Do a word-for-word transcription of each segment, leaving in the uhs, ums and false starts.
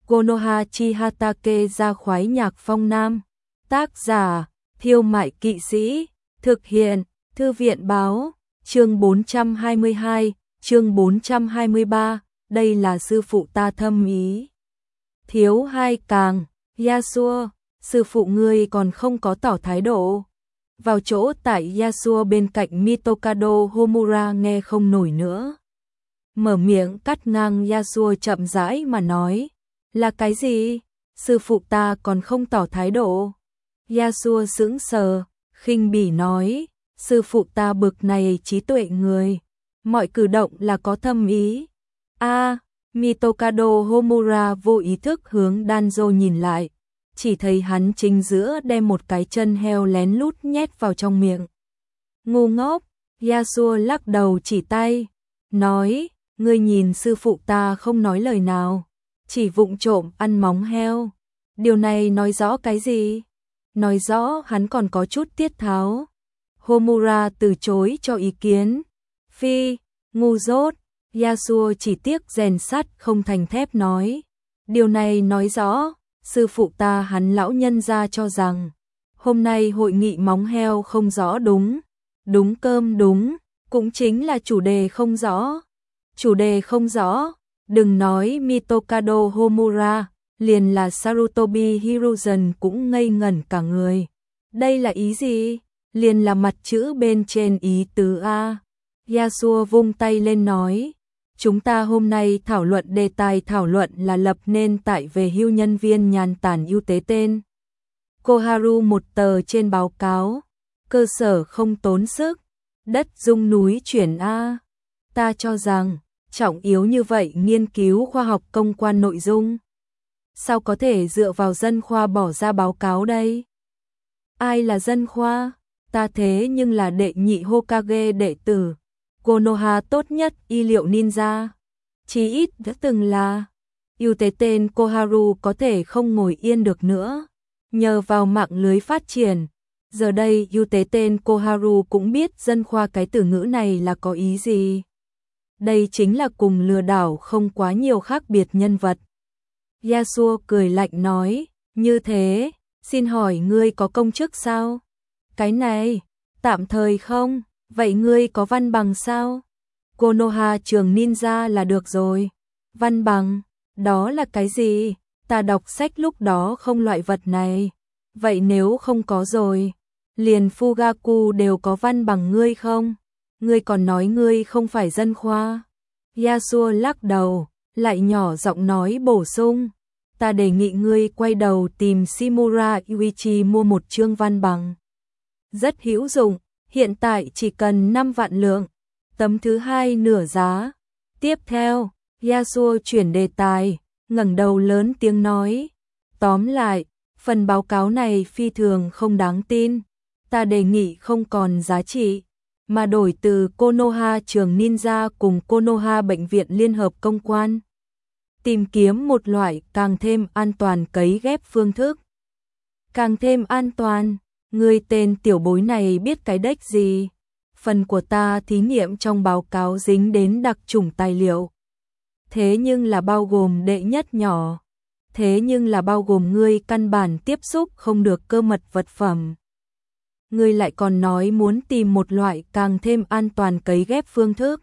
Konoha Chihatake ra khoái nhạc phong nam. Tác giả, Thiêu Mại Kỵ Sĩ. Thực hiện, Thư viện Báo. Chương bốn trăm hai mươi hai, chương bốn trăm hai mươi ba, đây là sư phụ ta thâm ý. Thiếu hai càng, Yasuo, sư phụ ngươi còn không có tỏ thái độ. Vào chỗ tại Yasuo bên cạnh Mitokado Homura nghe không nổi nữa. Mở miệng cắt ngang Yasuo chậm rãi mà nói. Là cái gì? Sư phụ ta còn không tỏ thái độ. Yasuo sững sờ, khinh bỉ nói. Sư phụ ta bực này trí tuệ người. Mọi cử động là có thâm ý. A, à, Mitokado Homura vô ý thức hướng Danzo nhìn lại. Chỉ thấy hắn chính giữa đem một cái chân heo lén lút nhét vào trong miệng. Ngu ngốc, Yasuo lắc đầu chỉ tay. Nói, ngươi nhìn sư phụ ta không nói lời nào. Chỉ vụng trộm ăn móng heo. Điều này nói rõ cái gì? Nói rõ hắn còn có chút tiết tháo. Homura từ chối cho ý kiến. Phi, ngu dốt. Yasuo chỉ tiếc rèn sắt không thành thép nói. Điều này nói rõ, sư phụ ta hắn lão nhân gia cho rằng, hôm nay hội nghị móng heo không rõ đúng. Đúng cơm đúng, cũng chính là chủ đề không rõ. Chủ đề không rõ, đừng nói Mitokado Homura, liền là Sarutobi Hiruzen cũng ngây ngẩn cả người. Đây là ý gì? Liền là mặt chữ bên trên ý tứ A. Yasuo vung tay lên nói. Chúng ta hôm nay thảo luận đề tài thảo luận là lập nên tại về hưu nhân viên nhàn tản ưu tế tên. Koharu một tờ trên báo cáo. Cơ sở không tốn sức. Đất dung núi chuyển A. Ta cho rằng, trọng yếu như vậy nghiên cứu khoa học công quan nội dung. Sao có thể dựa vào dân khoa bỏ ra báo cáo đây? Ai là dân khoa? Ta thế nhưng là đệ nhị Hokage đệ tử. Konoha tốt nhất y liệu ninja. Chí ít đã từng là. Ưu tế tên Koharu có thể không ngồi yên được nữa. Nhờ vào mạng lưới phát triển. Giờ đây ưu tế tên Koharu cũng biết dân khoa cái từ ngữ này là có ý gì. Đây chính là cùng lừa đảo không quá nhiều khác biệt nhân vật. Yasuo cười lạnh nói. Như thế, xin hỏi ngươi có công chức sao? Cái này, tạm thời không. Vậy ngươi có văn bằng sao? Konoha trường ninja là được rồi. Văn bằng, đó là cái gì? Ta đọc sách lúc đó không loại vật này. Vậy nếu không có rồi, liền Fugaku đều có văn bằng ngươi không? Ngươi còn nói ngươi không phải dân khoa. Yasuo lắc đầu, lại nhỏ giọng nói bổ sung. Ta đề nghị ngươi quay đầu tìm Shimura Yuichi mua một chương văn bằng. Rất hữu dụng. Hiện tại chỉ cần năm vạn lượng, tấm thứ hai nửa giá. Tiếp theo, Yasuo chuyển đề tài, ngẩng đầu lớn tiếng nói. Tóm lại, phần báo cáo này phi thường không đáng tin. Ta đề nghị không còn giá trị, mà đổi từ Konoha trường ninja cùng Konoha bệnh viện liên hợp công quan. Tìm kiếm một loại càng thêm an toàn cấy ghép phương thức. Càng thêm an toàn. Ngươi tên tiểu bối này biết cái đếch gì? Phần của ta thí nghiệm trong báo cáo dính đến đặc chủng tài liệu. Thế nhưng là bao gồm đệ nhất nhỏ. Thế nhưng là bao gồm ngươi căn bản tiếp xúc không được cơ mật vật phẩm. Ngươi lại còn nói muốn tìm một loại càng thêm an toàn cấy ghép phương thức.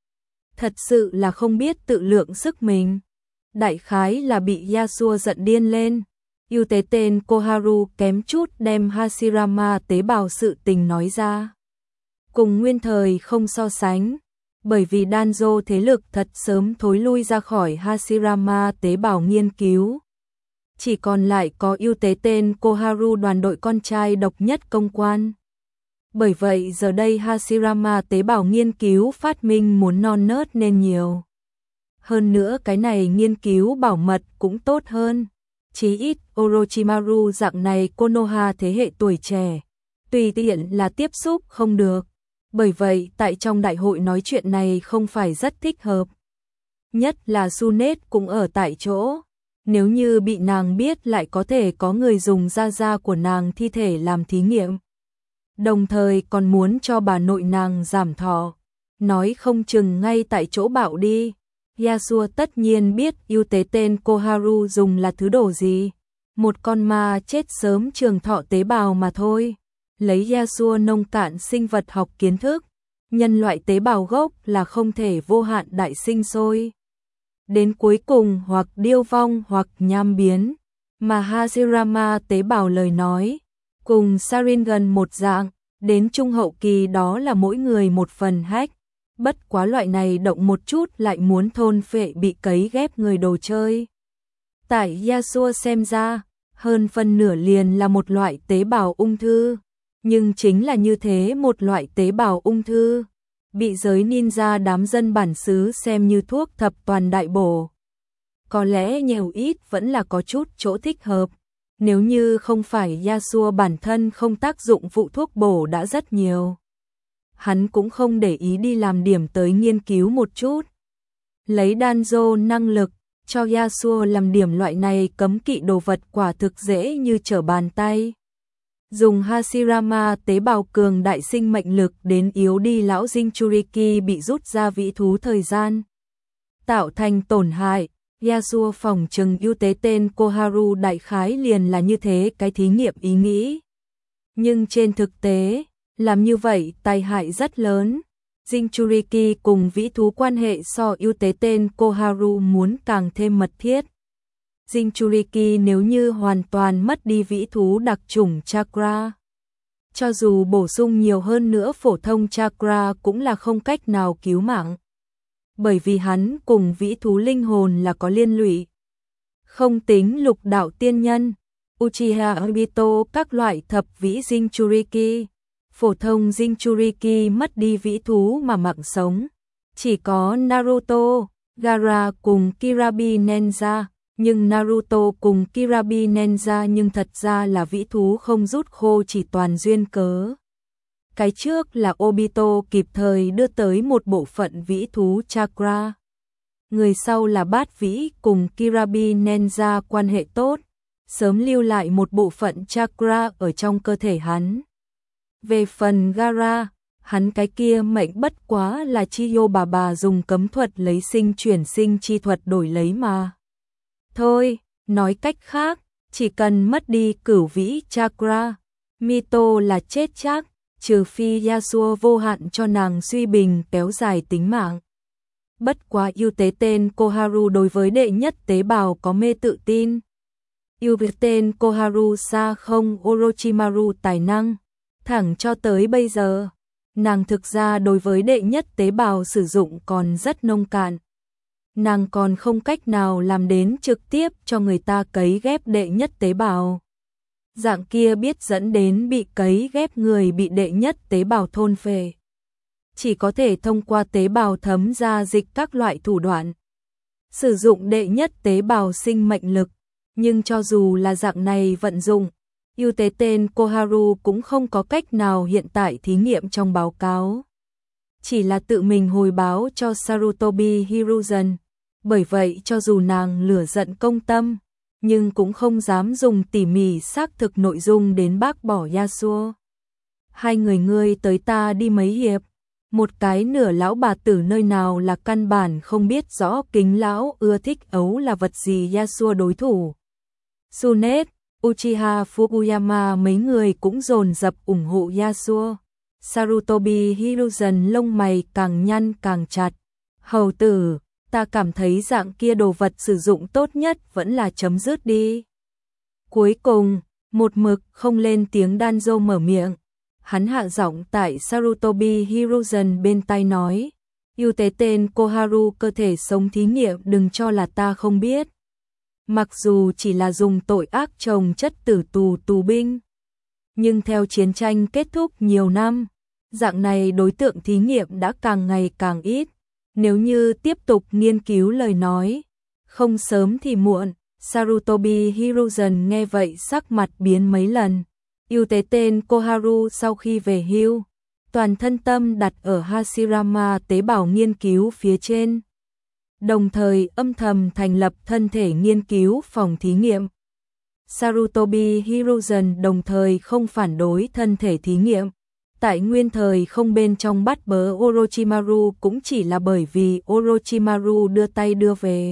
Thật sự là không biết tự lượng sức mình. Đại khái là bị Yasuo giận điên lên. Ưu tế tên Koharu kém chút đem Hashirama tế bào sự tình nói ra. Cùng nguyên thời không so sánh, bởi vì Danzo thế lực thật sớm thối lui ra khỏi Hashirama tế bào nghiên cứu. Chỉ còn lại có ưu tế tên Koharu đoàn đội con trai độc nhất công quan. Bởi vậy giờ đây Hashirama tế bào nghiên cứu phát minh muốn non nớt nên nhiều. Hơn nữa cái này nghiên cứu bảo mật cũng tốt hơn. Chí ít Orochimaru dạng này Konoha thế hệ tuổi trẻ, tùy tiện là tiếp xúc không được. Bởi vậy tại trong đại hội nói chuyện này không phải rất thích hợp. Nhất là Sunet cũng ở tại chỗ. Nếu như bị nàng biết lại có thể có người dùng da da của nàng thi thể làm thí nghiệm. Đồng thời còn muốn cho bà nội nàng giảm thọ. Nói không chừng ngay tại chỗ bạo đi. Yasuo tất nhiên biết ưu tế tên Koharu dùng là thứ đồ gì. Một con ma chết sớm trường thọ tế bào mà thôi. Lấy Yasuo nông cạn sinh vật học kiến thức, nhân loại tế bào gốc là không thể vô hạn đại sinh sôi. Đến cuối cùng hoặc điêu vong hoặc nham biến. Mà Hashirama tế bào lời nói, cùng Sharingan một dạng, đến trung hậu kỳ đó là mỗi người một phần hack. Bất quá loại này động một chút lại muốn thôn phệ bị cấy ghép người đồ chơi. Tại Yasuo xem ra, hơn phân nửa liền là một loại tế bào ung thư. Nhưng chính là như thế một loại tế bào ung thư, bị giới ninja đám dân bản xứ xem như thuốc thập toàn đại bổ. Có lẽ nhiều ít vẫn là có chút chỗ thích hợp. Nếu như không phải Yasuo bản thân không tác dụng phụ thuốc bổ đã rất nhiều. Hắn cũng không để ý đi làm điểm tới nghiên cứu một chút. Lấy Danzo năng lực, cho Yasuo làm điểm loại này cấm kỵ đồ vật quả thực dễ như trở bàn tay. Dùng Hashirama tế bào cường đại sinh mệnh lực đến yếu đi lão Jinchuriki bị rút ra vĩ thú thời gian. Tạo thành tổn hại, Yasuo phòng trừng ưu tế tên Koharu đại khái liền là như thế cái thí nghiệm ý nghĩ. Nhưng trên thực tế, làm như vậy tai hại rất lớn. Jinchuriki cùng vĩ thú quan hệ so ưu tế tên Koharu muốn càng thêm mật thiết. Jinchuriki nếu như hoàn toàn mất đi vĩ thú đặc chủng chakra, cho dù bổ sung nhiều hơn nữa phổ thông chakra cũng là không cách nào cứu mạng. Bởi vì hắn cùng vĩ thú linh hồn là có liên lụy. Không tính lục đạo tiên nhân, Uchiha Obito các loại thập vĩ Jinchuriki, phổ thông Jinchuriki mất đi vĩ thú mà mạng sống. Chỉ có Naruto, Gaara cùng Kirabi Ninja. Nhưng Naruto cùng Kirabi Ninja nhưng thật ra là vĩ thú không rút khô chỉ toàn duyên cớ. Cái trước là Obito kịp thời đưa tới một bộ phận vĩ thú chakra. Người sau là bát vĩ cùng Kirabi Ninja quan hệ tốt, sớm lưu lại một bộ phận chakra ở trong cơ thể hắn. Về phần Gaara, hắn cái kia mệnh bất quá là Chiyo bà bà dùng cấm thuật lấy sinh chuyển sinh chi thuật đổi lấy mà. Thôi, nói cách khác, chỉ cần mất đi cửu vĩ chakra, Mito là chết chắc, trừ phi Yasuo vô hạn cho nàng suy bình kéo dài tính mạng. Bất quá ưu tế tên Koharu đối với đệ nhất tế bào có mê tự tin. Ưu tên Koharu xa không Orochimaru tài năng, thẳng cho tới bây giờ, nàng thực ra đối với đệ nhất tế bào sử dụng còn rất nông cạn. Nàng còn không cách nào làm đến trực tiếp cho người ta cấy ghép đệ nhất tế bào. Dạng kia biết dẫn đến bị cấy ghép người bị đệ nhất tế bào thôn phệ. Chỉ có thể thông qua tế bào thấm ra dịch các loại thủ đoạn. Sử dụng đệ nhất tế bào sinh mệnh lực. Nhưng cho dù là dạng này vận dụng, ưu tế tên Koharu cũng không có cách nào hiện tại thí nghiệm trong báo cáo. Chỉ là tự mình hồi báo cho Sarutobi Hiruzen. Bởi vậy cho dù nàng lửa giận công tâm, nhưng cũng không dám dùng tỉ mỉ xác thực nội dung đến bác bỏ Yasuo. Hai người ngươi tới ta đi mấy hiệp, một cái nửa lão bà tử nơi nào là căn bản không biết rõ kính lão ưa thích ấu là vật gì Yasuo đối thủ. Tsunet, Uchiha Fukuyama mấy người cũng dồn dập ủng hộ Yasuo. Sarutobi Hiruzen lông mày càng nhăn càng chặt. Hầu tử, ta cảm thấy dạng kia đồ vật sử dụng tốt nhất vẫn là chấm dứt đi. Cuối cùng, một mực không lên tiếng Danzo mở miệng. Hắn hạ giọng tại Sarutobi Hiruzen bên tai nói. Ưu tế tên Koharu cơ thể sống thí nghiệm đừng cho là ta không biết. Mặc dù chỉ là dùng tội ác trồng chất tử tù tù binh. Nhưng theo chiến tranh kết thúc nhiều năm, dạng này đối tượng thí nghiệm đã càng ngày càng ít. Nếu như tiếp tục nghiên cứu lời nói, không sớm thì muộn, Sarutobi Hiruzen nghe vậy sắc mặt biến mấy lần. Ưu tế tên Koharu sau khi về hưu, toàn thân tâm đặt ở Hashirama tế bào nghiên cứu phía trên. Đồng thời âm thầm thành lập thân thể nghiên cứu phòng thí nghiệm. Sarutobi Hiruzen đồng thời không phản đối thân thể thí nghiệm, Tại nguyên thời không bên trong bắt bớ Orochimaru cũng chỉ là bởi vì Orochimaru đưa tay đưa về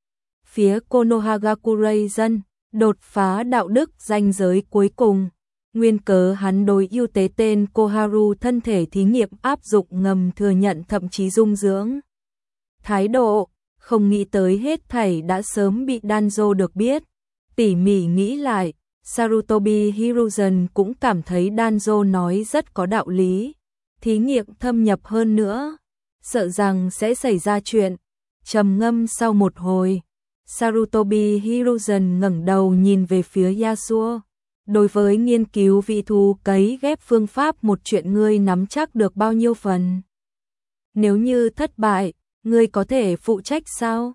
phía Konohagakure dân, đột phá đạo đức ranh giới cuối cùng. Nguyên cớ hắn đối ưu tế tên Koharu thân thể thí nghiệm áp dụng ngầm thừa nhận thậm chí dung dưỡng. Thái độ, không nghĩ tới hết thảy đã sớm bị Danzo được biết. Tỉ mỉ nghĩ lại, Sarutobi Hiruzen cũng cảm thấy Danzo nói rất có đạo lý. Thí nghiệm thâm nhập hơn nữa, sợ rằng sẽ xảy ra chuyện. Trầm ngâm sau một hồi, Sarutobi Hiruzen ngẩng đầu nhìn về phía Yasuo. Đối với nghiên cứu vị thú cấy ghép phương pháp một chuyện ngươi nắm chắc được bao nhiêu phần? Nếu như thất bại, ngươi có thể phụ trách sao?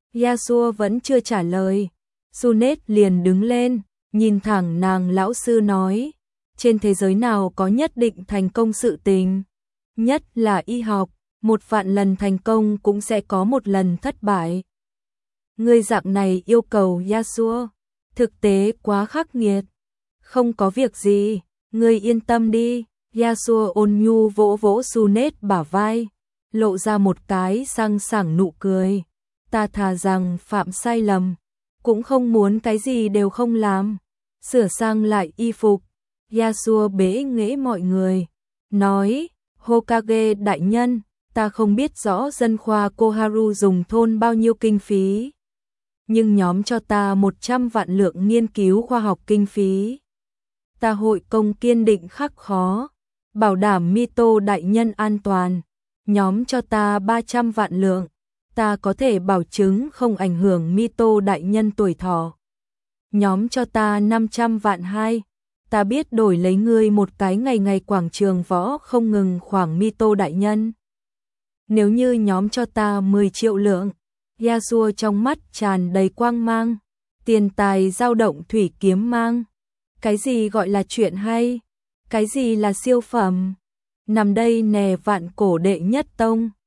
Yasuo vẫn chưa trả lời. Sunet liền đứng lên, nhìn thẳng nàng lão sư nói, trên thế giới nào có nhất định thành công sự tình, nhất là y học, một vạn lần thành công cũng sẽ có một lần thất bại. Ngươi dạng này yêu cầu Yasuo, thực tế quá khắc nghiệt. Không có việc gì, ngươi yên tâm đi. Yasuo ôn nhu vỗ vỗ Sunet bả vai, lộ ra một cái sang sảng nụ cười. Ta thà rằng phạm sai lầm, cũng không muốn cái gì đều không làm. Sửa sang lại y phục, Yasuo bế nghễ mọi người, nói, Hokage đại nhân, ta không biết rõ dân khoa Koharu dùng thôn bao nhiêu kinh phí, nhưng nhóm cho ta một trăm vạn lượng nghiên cứu khoa học kinh phí. Ta hội công kiên định khắc khó, bảo đảm Mito đại nhân an toàn, nhóm cho ta ba trăm vạn lượng, ta có thể bảo chứng không ảnh hưởng Mito đại nhân tuổi thọ. Nhóm cho ta năm trăm vạn hai, ta biết đổi lấy ngươi một cái ngày ngày quảng trường võ không ngừng khoảng Mito đại nhân. Nếu như nhóm cho ta mười triệu lượng, Yasuo trong mắt tràn đầy quang mang, tiền tài dao động thủy kiếm mang. Cái gì gọi là chuyện hay? Cái gì là siêu phẩm? Nằm đây nè vạn cổ đệ nhất tông.